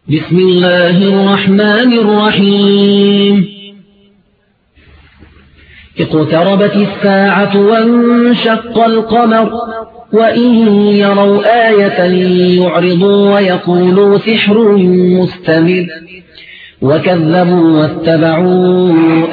بسم الله الرحمن الرحيم اقتربت الساعة وانشق القمر وإن يروا آية يعرضوا ويقولوا سحر مستمر وكذبوا واتبعوا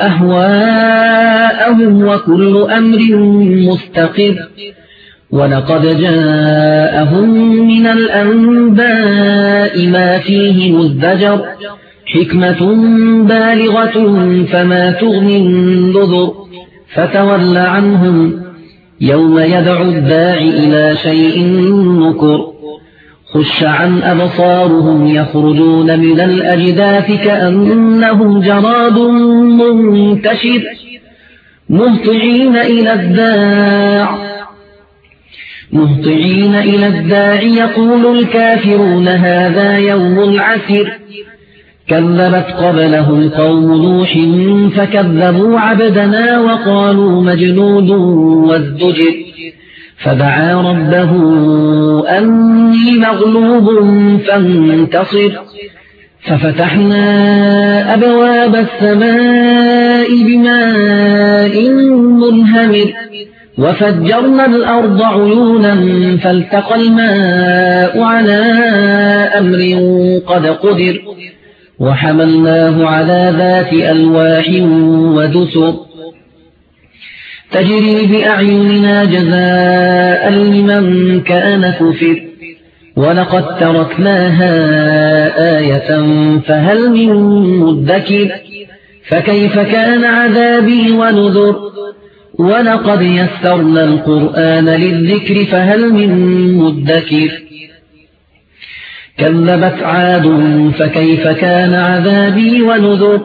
أهواءهم وكل أمر مستقر ولقد جاءهم من الأنباء ما فيه مزدجر حكمة بالغة فما تغني النذر فتول عنهم يوم يدعو الداعي إلى شيء نكر خش عن أبصارهم يخرجون من الأجداث كأنهم جراد منتشر مهطعين إلى الداع يقول الكافرون هذا يوم عسر كذبت قبلهم قوم نوح فكذبوا عبدنا وقالوا مجنون وازدجر فدعا ربه أني مغلوب فانتصر ففتحنا أبواب السماء بماء منهمر وفجرنا الأرض عيونا فالتقى الماء على أمر قد قدر وحملناه على ذات ألواح ودسر تجري بأعيننا جزاء لمن كان كفر ولقد تركناها آية فهل من مدكر فكيف كان عذابي ونذر ولقد يسرنا القرآن للذكر فهل من مدكر كذبت عاد فكيف كان عذابي ونذر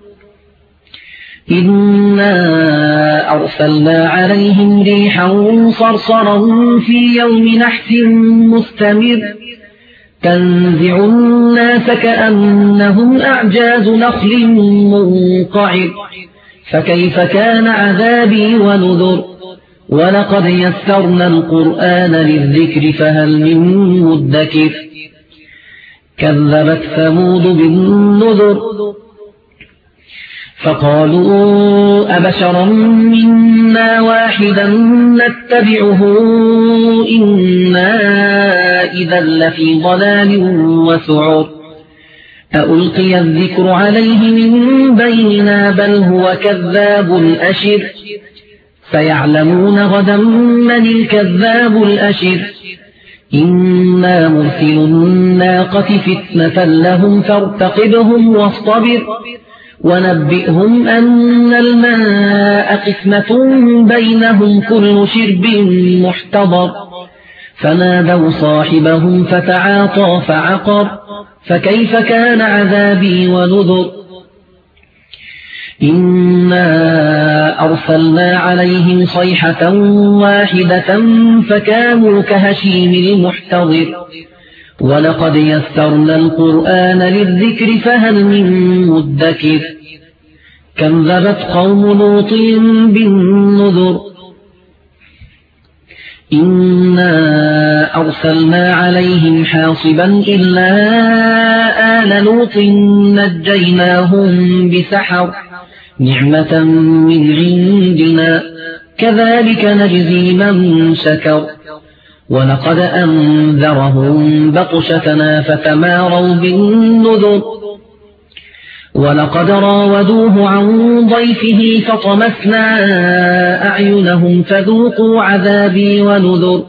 إنا أرسلنا عليهم ريحا صرصرا في يوم نحس مستمر تنزع الناس كأنهم أعجاز نخل منقعر فكيف كان عذابي ونذر ولقد يسرنا القرآن للذكر فهل من مدكر كذبت ثمود بالنذر فقالوا أبشرا منا واحدا نتبعه إنا إذا لفي ضلال وسعر ألقي الذكر عليه من بيننا بل هو كذاب أشر سيعلمون غدا من الكذاب الأشر إنا مرسل الناقة فتنة لهم فارتقبهم واصطبر ونبئهم أن الماء قسمة بينهم كل شرب محتضر فنادوا صاحبهم فتعاطى فعقر فكيف كان عذابي ونذر إنا أرسلنا عليهم صيحة واحدة فكانوا كهشيم المحتضر ولقد يسرنا القرآن للذكر فهل من مدكر كذبت قوم لوط بالنذر إنا أرسلنا عليهم حاصبا إلا آل لوط نجيناهم بسحر نعمة من عندنا كذلك نجزي من شكر ولقد أنذرهم بطشتنا فتماروا بالنذر ولقد راودوه عن ضيفه فطمسنا أعينهم فذوقوا عذابي ونذر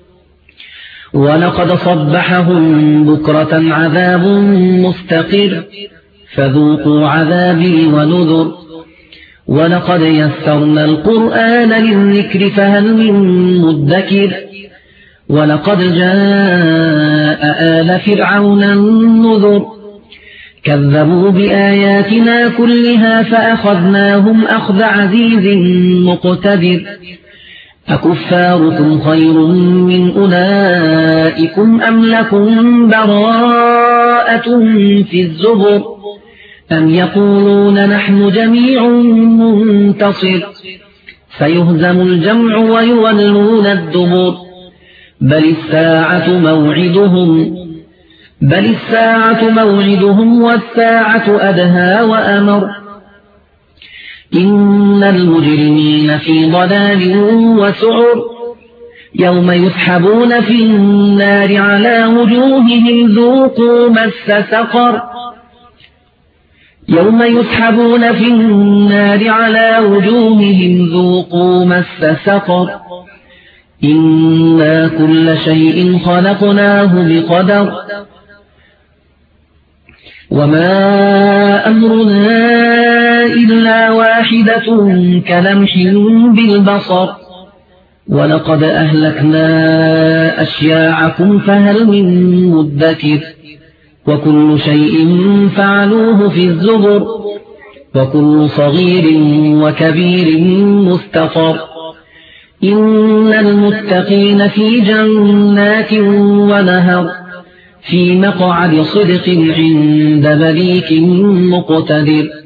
ولقد صبحهم بكرة عذاب مستقر فذوقوا عذابي ونذر ولقد يسرنا القرآن للذكر فهل من مدكر ولقد جاء آل فرعون النذر كذبوا بآياتنا كلها فأخذناهم أخذ عزيز مقتدر أكفاركم خير من أولئكم أم لكم براءة في الزبر أم يقولون نحن جميع منتصر سيهزم الجمع ويولون الدبر بل الساعة موعدهم بل الساعة موعدهم والساعة أدهى وأمر إن المجرمين في ضلال وسعر يوم يسحبون في النار على وجوههم ذوقوا مس سقر يوم يسحبون في النار على وجوههم ذوقوا مس سقر إنا كل شيء خلقناه بقدر وما أمرنا إلا واحدة كلمح بالبصر ولقد أهلكنا أشياعكم فهل من مدكر وكل شيء فعلوه في الزبر وكل صغير وكبير مستقر إن المتقين في جنات ونهر في مقعد صدق عند مليك مقتدر